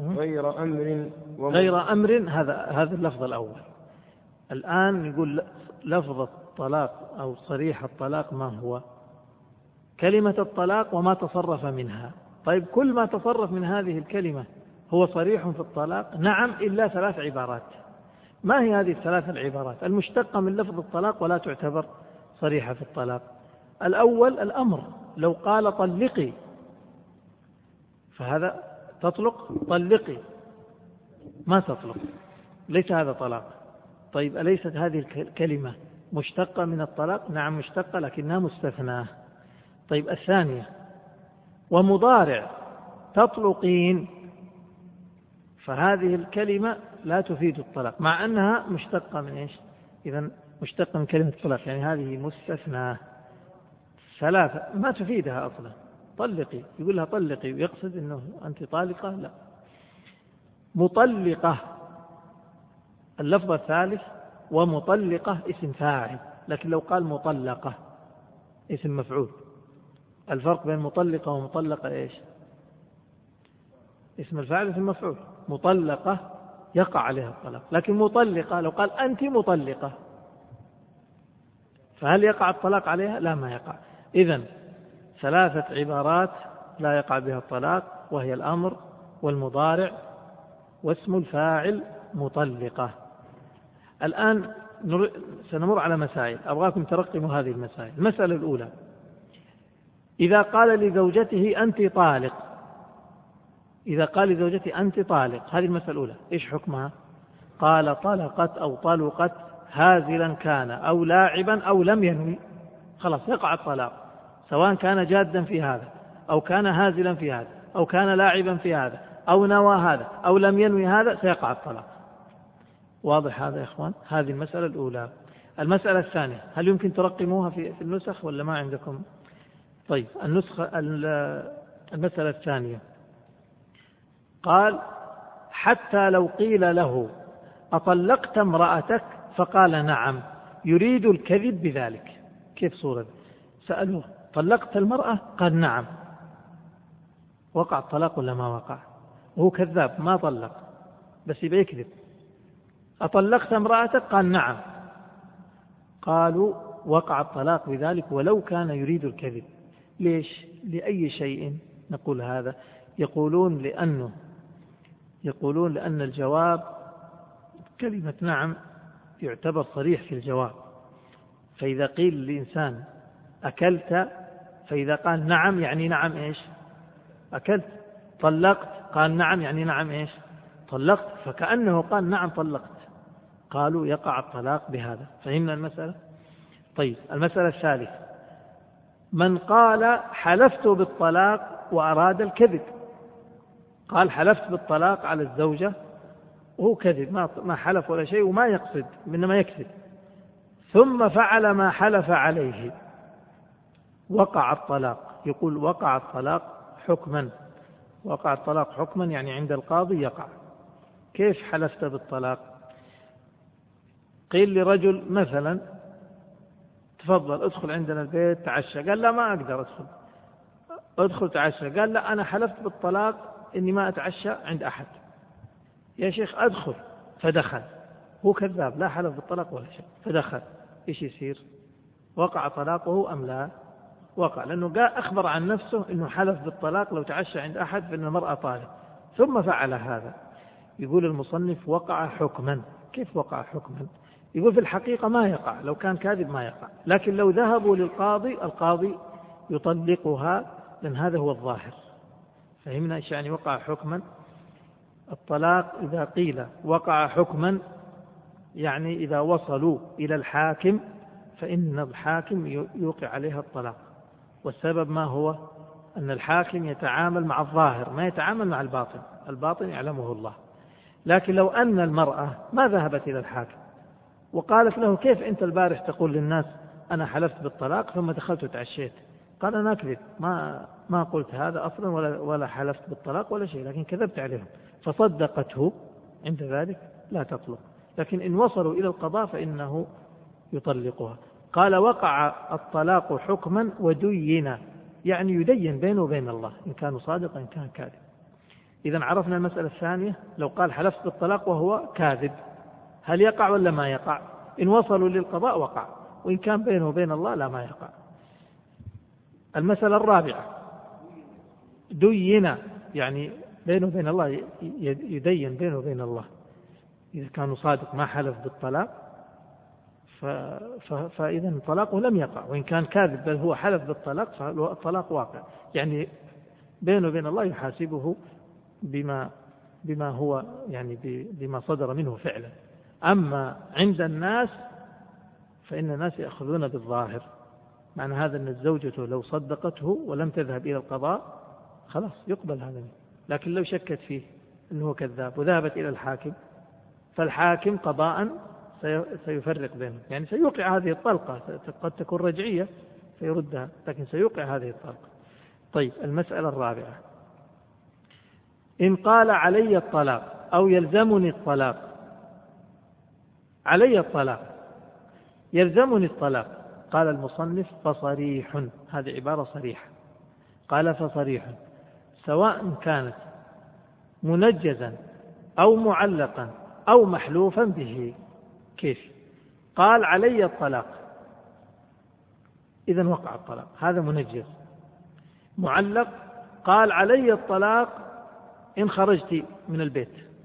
أمر. هذا اللفظ الأول. الآن يقول لفظ الطلاق أو صريح الطلاق ما هو؟ كلمة الطلاق وما تصرف منها. طيب، كل ما تصرف من هذه الكلمة هو صريح في الطلاق؟ نعم، إلا 3 عبارات. ما هي هذه ال3 العبارات المشتقة من لفظ الطلاق ولا تعتبر صريحة في الطلاق؟ الأول الأمر، لو قال طلقي فهذا تطلق، طلقي ما تطلق، ليس هذا طلاق. طيب، أليست هذه الكلمة مشتقة من الطلاق؟ نعم مشتقة، لكنها مستثناة. طيب، الثانية ومضارع، تطلقين، فهذه الكلمة لا تفيد الطلاق مع أنها مشتقة من إيش؟ إذن مشتقة من كلمة الطلاق، يعني هذه مستثناة. 3 ما تفيدها أصلا. طلقي، يقول لها طلقي ويقصد أنه أنت طالقة؟ لا. مطلقة، اللفظ الثالث، ومطلقة اسم فاعل، لكن لو قال مطلقة اسم مفعول. الفرق بين مطلقة ومطلقة إيش؟ اسم الفاعل اسم مفعول. مطلقة يقع عليها الطلاق، لكن مطلقة لو قال أنت مطلقة فهل يقع الطلاق عليها؟ لا، ما يقع. إذن 3 عبارات لا يقع بها الطلاق، وهي الأمر والمضارع واسم الفاعل مطلقة. الآن سنمر على مسائل، أبغاكم ترقموا هذه المسائل. المسألة الأولى: إذا قال لزوجته أنت طالق، إذا قال لزوجته أنت طالق، هذه المسألة الأولى، إيش حكمها؟ قال طلقت أو طلقت هازلا كان أو لاعبا أو لم ينوي، خلاص يقع الطلاق، سواء كان جادا في هذا أو كان هازلا في هذا أو كان لاعبا في هذا أو نوى هذا أو لم ينوي هذا، سيقع الطلاق. واضح هذا يا إخوان؟ هذه المسألة الأولى. المسألة الثانية، هل يمكن ترقموها في النسخ ولا ما عندكم؟ طيب، المسألة الثانية قال: حتى لو قيل له أطلقت امرأتك فقال نعم، يريد الكذب بذلك. كيف صورة؟ سألوه: طلقت المرأة؟ قال نعم. وقع الطلاق ولا ما وقع؟ وهو كذاب ما طلق، بس يبقى يكذب. أطلقت امرأتك؟ قال نعم. قالوا وقع الطلاق بذلك ولو كان يريد الكذب. ليش؟ لأي شيء نقول هذا؟ يقولون لأن الجواب كلمة نعم يعتبر صريح في الجواب، فإذا قيل للإنسان أكلت، فإذا قال نعم يعني نعم إيش؟ أكلت. طلقت؟ قال نعم يعني نعم إيش؟ طلقت. فكأنه قال نعم طلقت. قالوا يقع الطلاق بهذا. فهمنا المسألة؟ طيب، المسألة الثالثة: من قال حلفت بالطلاق وأراد الكذب، قال حلفت بالطلاق على الزوجة وهو كذب، ما حلف ولا شيء وما يقصد، إنما يكذب، ثم فعل ما حلف عليه، وقع الطلاق. يقول وقع الطلاق حكما. وقع الطلاق حكما يعني عند القاضي يقع. كيف حلفت بالطلاق؟ قيل لرجل مثلا تفضل ادخل عندنا البيت تعشى، قال لا ما أقدر ادخل تعشى، قال لا أنا حلفت بالطلاق إني ما أتعشى عند أحد. يا شيخ أدخل، فدخل، هو كذاب لا حلف بالطلاق ولا شيء، فدخل، إيش يصير؟ وقع طلاقه أم لا؟ وقع، لأنه أخبر عن نفسه أنه حلف بالطلاق لو تعشى عند أحد فإن المرأة طالق، ثم فعل هذا. يقول المصنف وقع حكما. كيف وقع حكما؟ يقول في الحقيقة ما يقع، لو كان كاذب ما يقع، لكن لو ذهبوا للقاضي القاضي يطلقها، لأن هذا هو الظاهر. فهمنا إيش يعني وقع حكما؟ الطلاق إذا قيل وقع حكما يعني إذا وصلوا إلى الحاكم فإن الحاكم يوقع عليها الطلاق. والسبب ما هو؟ أن الحاكم يتعامل مع الظاهر ما يتعامل مع الباطن، الباطن يعلمه الله. لكن لو أن المرأة ما ذهبت إلى الحاكم وقالت له كيف أنت البارح تقول للناس أنا حلفت بالطلاق ثم دخلت وتعشيت، قال أنا أكذب، ما قلت هذا أصلا ولا حلفت بالطلاق ولا شيء، لكن كذبت عليهم، فصدقته، عند ذلك لا تطلق. لكن إن وصلوا إلى القضاء فإنه يطلقها. قال وقع الطلاق حكما ودين، يعني يدين بينه وبين الله إن كان صادق إن كان كاذب. إذن عرفنا المسألة الثانية، لو قال حلفت بالطلاق وهو كاذب هل يقع ولا ما يقع؟ إن وصلوا للقضاء وقع، وإن كان بينه وبين الله لا ما يقع. المسألة الرابعة دين، يعني بينه وبين الله، يدين بينه وبين الله. إذا كان صادق ما حلف بالطلاق فإذا طلاقه لم يقع، وإن كان كاذب بل هو حلف بالطلاق فالطلاق واقع، يعني بينه وبين الله يحاسبه بما هو يعني بما صدر منه فعلا. أما عند الناس فإن الناس يأخذون بالظاهر، معنى هذا أن الزوجة لو صدقته ولم تذهب إلى القضاء خلاص يقبل هذا، لكن لو شكت فيه أنه كذاب وذهبت إلى الحاكم فالحاكم قضاء سيفرق بينهم، يعني سيوقع هذه الطلقة، قد تكون رجعية فيردها، لكن سيوقع هذه الطلقة. طيب، المسألة الرابعة: إن قال علي الطلاق أو يلزمني الطلاق. علي الطلاق، يلزمني الطلاق. قال المصنف فصريح، هذه عبارة صريحة. قال فصريح سواء كانت منجزا أو معلقا أو محلوفا به. كيف؟ قال علي الطلاق، إذن وقع الطلاق، هذا منجز. معلق، قال علي الطلاق إن خرجت من البيت،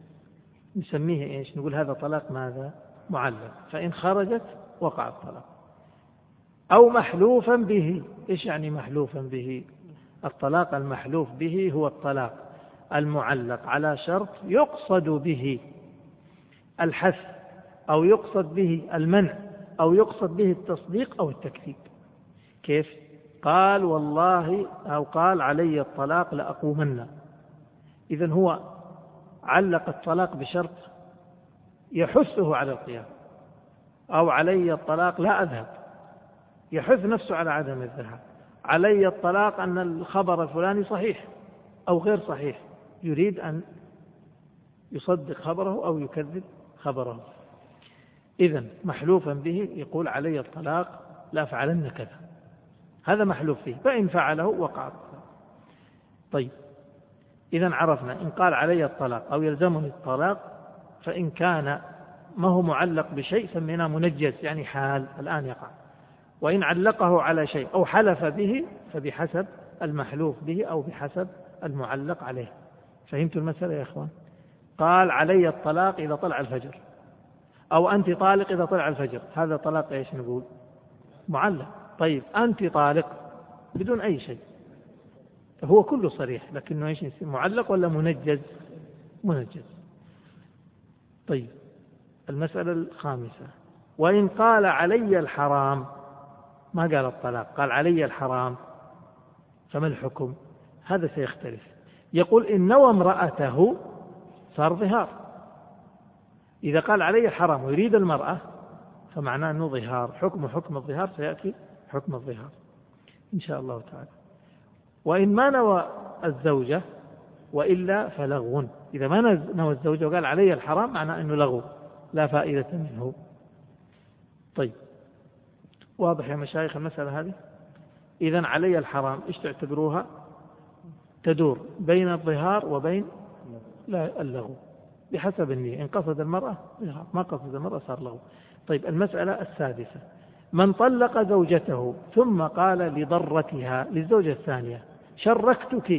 نسميه إيش؟ نقول هذا طلاق ماذا؟ معلق، فإن خرجت وقع الطلاق. أو محلوفا به. إيش يعني محلوفا به؟ الطلاق المحلوف به هو الطلاق المعلق على شرط يقصد به الحث أو يقصد به المنع أو يقصد به التصديق أو التكذيب. كيف؟ قال والله أو قال علي الطلاق لأقومن، إذن هو علق الطلاق بشرط يحثه على القيام. أو علي الطلاق لا أذهب، يحث نفسه على عدم الذهاب. علي الطلاق أن الخبر الفلاني صحيح أو غير صحيح، يريد أن يصدق خبره أو يكذب خبره. إذن محلوفا به يقول علي الطلاق لا أفعلن كذا، هذا محلوف فيه، فإن فعله وقع الطلاق. طيب، إذن عرفنا إن قال علي الطلاق أو يلزمني الطلاق، فإن كان ما هو معلق بشيء سميناه منجز، يعني حال الآن يقع. وإن علقه على شيء أو حلف به فبحسب المحلوف به أو بحسب المعلق عليه. فهمتوا المسألة يا إخوان؟ قال علي الطلاق إذا طلع الفجر، أو أنت طالق إذا طلع الفجر، هذا طلاق إيش نقول؟ معلق. طيب أنت طالق بدون أي شيء، هو كله صريح، لكنه إيش معلق ولا منجز؟ منجز. طيب المسألة الخامسة، وإن قال علي الحرام، ما قال الطلاق، قال علي الحرام، فما الحكم؟ هذا سيختلف. يقول إن نوى امرأته صار ظهار. إذا قال علي الحرام ويريد المرأة فمعناه أنه ظهار، حكم الظهار سيأتي حكم الظهار إن شاء الله تعالى. وإن ما نوى الزوجة وإلا فلغو. إذا ما نوى الزوجة وقال علي الحرام معناه أنه لغو لا فائدة منه. طيب واضح يا مشايخ المسألة هذه؟ إذن علي الحرام إيش تعتبروها؟ تدور بين الظهار وبين اللغو بحسب النية. إن قصد المرأة ظهار، ما قصد المرأة صار لغو. طيب المسألة السادسة، من طلق زوجته ثم قال لضرتها للزوجة الثانية شركتك،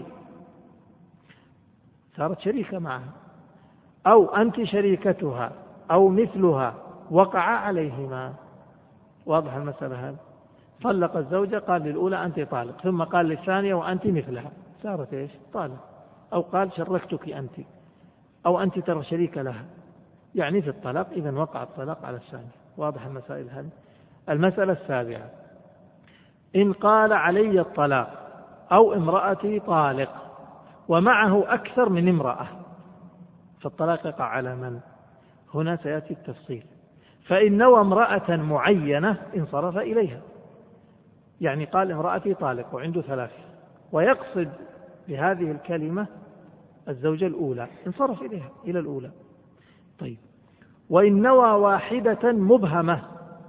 صارت شريكة معها، أو أنت شريكتها أو مثلها، وقع عليهما. واضح المسألة هذه؟ طلق الزوجة قال للأولى أنت طالق، ثم قال للثانية وأنت مثلها، صارت إيش؟ طالق. أو قال شركتك أنت، أو أنت ترى شريك لها، يعني في الطلاق، إذن وقع الطلاق على الثانية. واضح المسائل هذه؟ المسألة السابعة، إن قال علي الطلاق أو امرأتي طالق ومعه أكثر من امرأة، فالطلاق يقع على من؟ هنا سيأتي التفصيل. فإن نوى امرأة معينة انصرف إليها، يعني قال امرأتي طالق وعنده 3 ويقصد بهذه الكلمة الزوجة الأولى، انصرف إليها إلى الأولى. طيب وإن نوى واحدة مبهمة،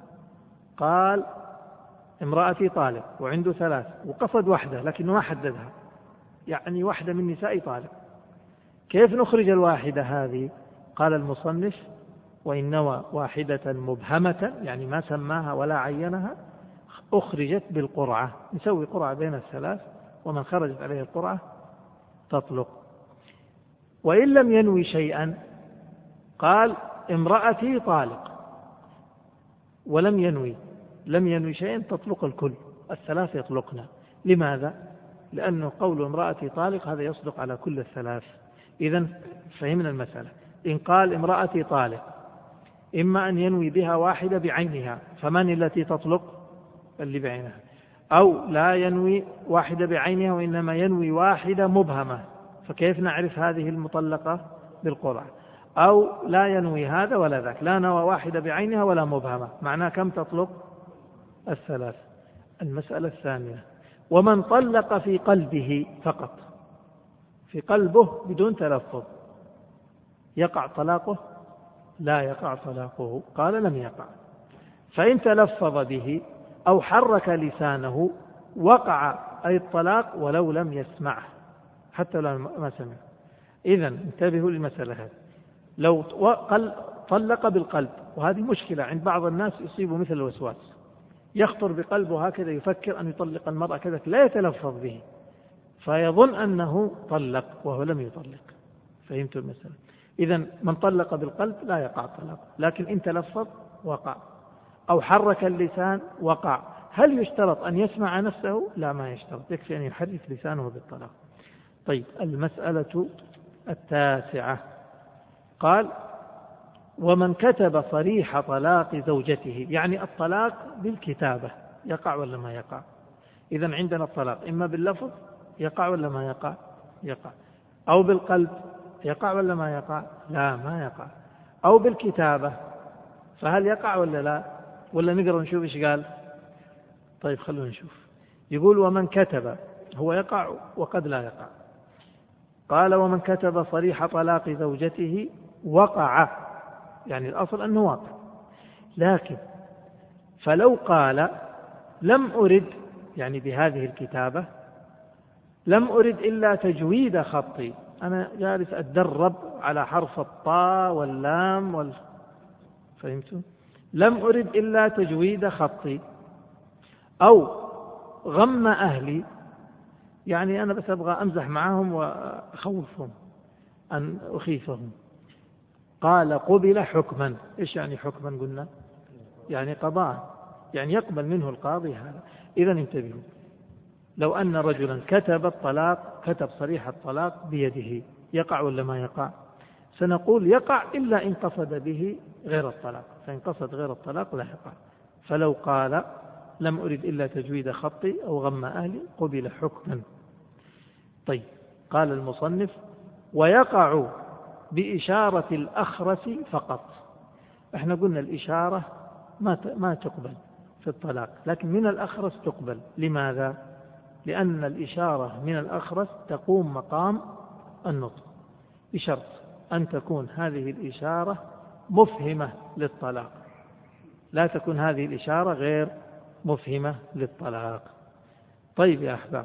قال امرأتي طالق وعنده 3 وقصد واحدة لكنه ما حددها، يعني واحدة من نساء طالق، كيف نخرج الواحدة هذه؟ قال المصنف وإن نوى واحدة مبهمة، يعني ما سماها ولا عينها، أخرجت بالقرعة، نسوي قرعة بين ال3 ومن خرجت عليه القرعة تطلق. وإن لم ينوي شيئا، قال امرأتي طالق ولم ينوي شيئا، تطلق الكل، ال3 يطلقنا. لماذا؟ لأنه قول امرأتي طالق هذا يصدق على كل ال3. إذن فهمنا المسألة. إن قال امرأتي طالق، إما أن ينوي بها واحدة بعينها، فمن التي تطلق؟ اللي بعينها. أو لا ينوي واحدة بعينها وإنما ينوي واحدة مبهمة، فكيف نعرف هذه المطلقة؟ بالقرعة. أو لا ينوي هذا ولا ذاك، لا نوى واحدة بعينها ولا مبهمة، معناه كم تطلق؟ ال3. المسألة الثانية، ومن طلق في قلبه فقط، في قلبه بدون تلفظ، يقع طلاقه؟ لا يقع طلاقه. قال لم يقع. فإن تلفظ به أو حرك لسانه وقع أي الطلاق ولو لم يسمعه، حتى لو ما سمع. إذن انتبهوا للمسألة هذه. لو طلق بالقلب، وهذه مشكلة عند بعض الناس يصيبه مثل الوسواس، يخطر بقلبه هكذا يفكر أن يطلق المرأة كذا لا يتلفظ به فيظن أنه طلق وهو لم يطلق. فهمت المسألة؟ إذن من طلق بالقلب لا يقع الطلاق، لكن إن تلفظ وقع، أو حرك اللسان وقع. هل يشترط أن يسمع نفسه؟ لا، ما يشترط، يكفي أن يحرك لسانه بالطلاق. طيب، المسألة 9 قال: ومن كتب صريح طلاق زوجته، يعني الطلاق بالكتابة، يقع ولا ما يقع؟ إذن عندنا الطلاق إما باللفظ، يقع ولا ما يقع؟ يقع. أو بالقلب، يقع ولا ما يقع؟ لا، ما يقع. أو بالكتابة، فهل يقع ولا لا؟ ولا نقرأ نشوف إيش قال؟ طيب خلونا نشوف. يقول: ومن كتب، هو يقع وقد لا يقع. قال: ومن كتب صريح طلاق زوجته وقع، يعني الأصل أنه واقع. لكن فلو قال: لم أرد، يعني بهذه الكتابة لم أرد إلا تجويد خطي، أنا جالس أتدرب على حرف الطاء واللام فهمتوا؟ لم أرد إلا تجويد خطي، أو غم أهلي، يعني أنا بس أبغى أمزح معهم وأخوفهم أن أخيفهم. قال: قبل حكما. إيش يعني حكما؟ قلنا يعني قضاء، يعني يقبل منه القاضي هذا. إذن انتبهوا، لو أن رجلا كتب الطلاق، كتب صريح الطلاق بيده، يقع ولا ما يقع؟ سنقول يقع إلا إن قصد به غير الطلاق، فإن قصد غير الطلاق لا يقع. فلو قال: لم أرد إلا تجويد خطي أو غم أهلي، قبل حكما. طيب، قال المصنف: ويقع بإشارة الأخرس فقط. احنا قلنا الإشارة ما تقبل في الطلاق، لكن من الأخرس تقبل. لماذا؟ لأن الإشارة من الأخرس تقوم مقام النطق، بشرط أن تكون هذه الإشارة مفهمة للطلاق، لا تكون هذه الإشارة غير مفهمة للطلاق. طيب يا أحباب،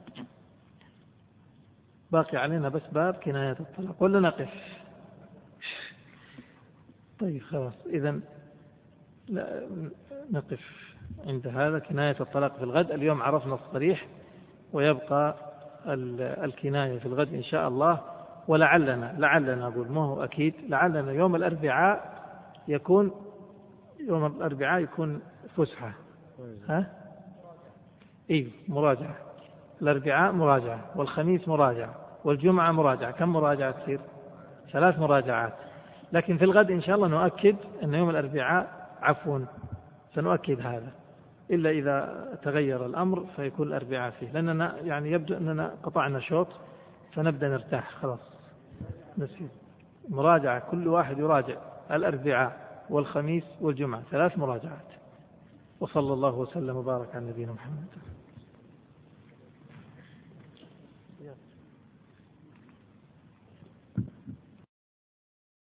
باقي علينا بس باب كناية الطلاق، ولا نقف؟ طيب خلاص، إذن نقف عند هذا، كناية الطلاق في الغد. اليوم عرفنا الصريح، ويبقى الكناية في الغد إن شاء الله. ولعلنا أقول ما هو أكيد، لعلنا يوم الأربعاء يكون فسحة. مراجعة. الأربعاء مراجعة، والخميس مراجعة، والجمعة مراجعة. كم مراجعة تصير؟ 3 مراجعات. لكن في الغد إن شاء الله نؤكد أن يوم الأربعاء سنؤكد هذا، إلا إذا تغير الأمر فيكون الأربعاء فيه، لأننا يعني يبدو أننا قطعنا شوط، فنبدأ نرتاح خلاص. نسيب مراجعة، كل واحد يراجع الأربعاء والخميس والجمعة، 3 مراجعات. وصلى الله وسلم وبارك على نبينا محمد.